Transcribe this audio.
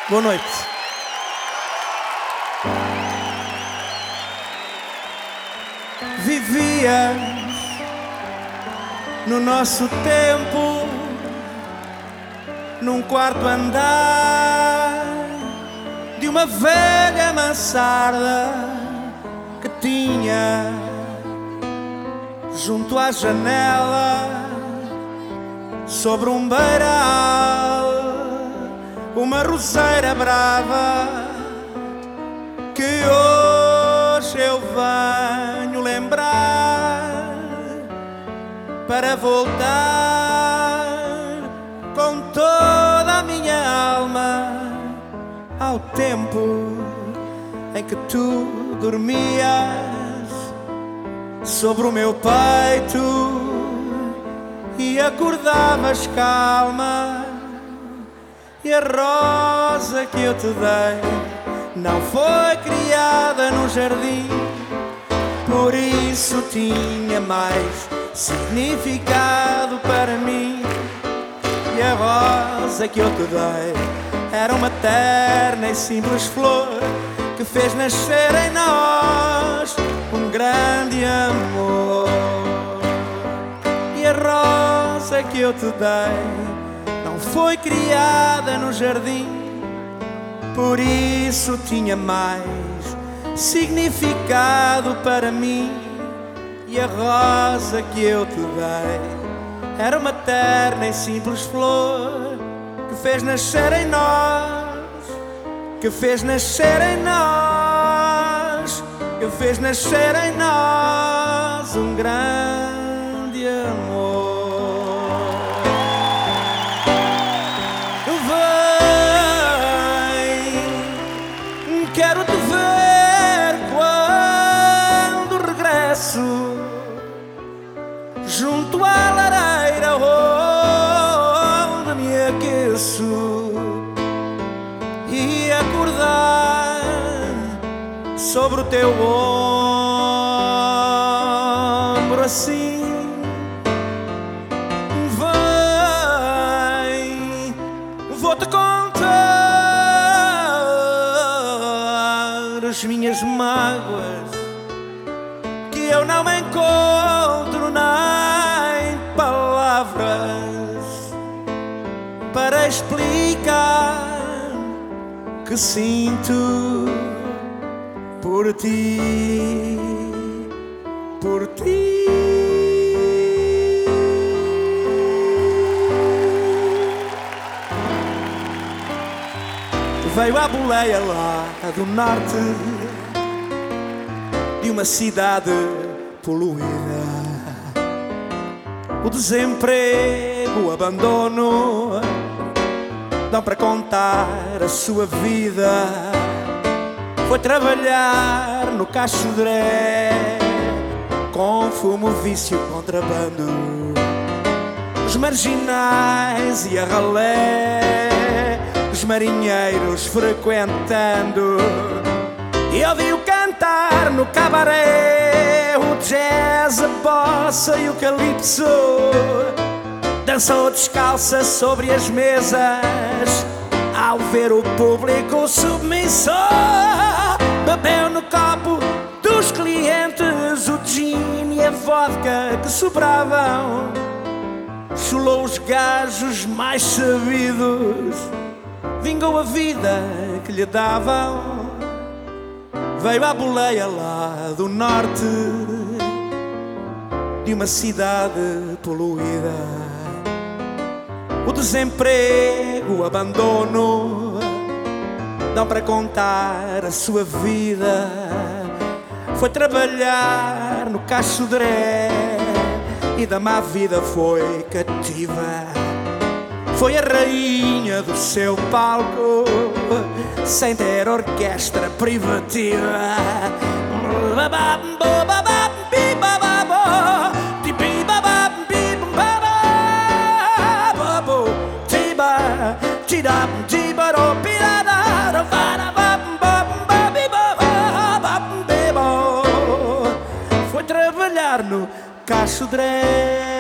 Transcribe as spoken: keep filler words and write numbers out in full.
Boa noite. Vivias no nosso tempo, num quarto andar de uma velha mansarda que tinha junto à janela, sobre um beiral, uma roseira brava que hoje eu venho lembrar para voltar com toda a minha alma ao tempo em que tu dormias sobre o meu peito e acordavas calma. E a rosa que eu te dei não foi criada no jardim, por isso tinha mais significado para mim. E a rosa que eu te dei era uma terna e simples flor que fez nascer em nós um grande amor. E a rosa que eu te dei não foi criada no jardim, por isso tinha mais significado para mim. E a rosa que eu te dei era uma terna e simples flor que fez nascer em nós, que fez nascer em nós, que fez nascer em nós um grande amor. Vem, quero te ver quando regresso junto à lareira onde me aqueço e acordar sobre o teu ombro assim. Vem, vou-te contar as minhas mágoas que eu não encontro nem palavras para explicar que sinto por ti, por ti. Veio à boleia lá do norte de uma cidade poluída, o desemprego, o abandono dão para contar a sua vida. Foi trabalhar no Cacho Dré, com fumo, vício, contrabando, os marginais e a ralé, os marinheiros frequentando. E ouvi-o cantar no cabaré, o jazz, a bossa e o calypso. Dançou descalça sobre as mesas ao ver o público submisso. Bebeu no copo dos clientes o gin e a vodka que sobravam. Chulou os gajos mais sabidos, vingou a vida que lhe davam. Veio à boleia lá do norte de uma cidade poluída, o desemprego, o abandono dão para contar a sua vida. Foi trabalhar no Cacho Dré e da má vida foi cativa. Foi a rainha do seu palco sem ter orquestra privativa. Foi trabalhar no Cacho Dré.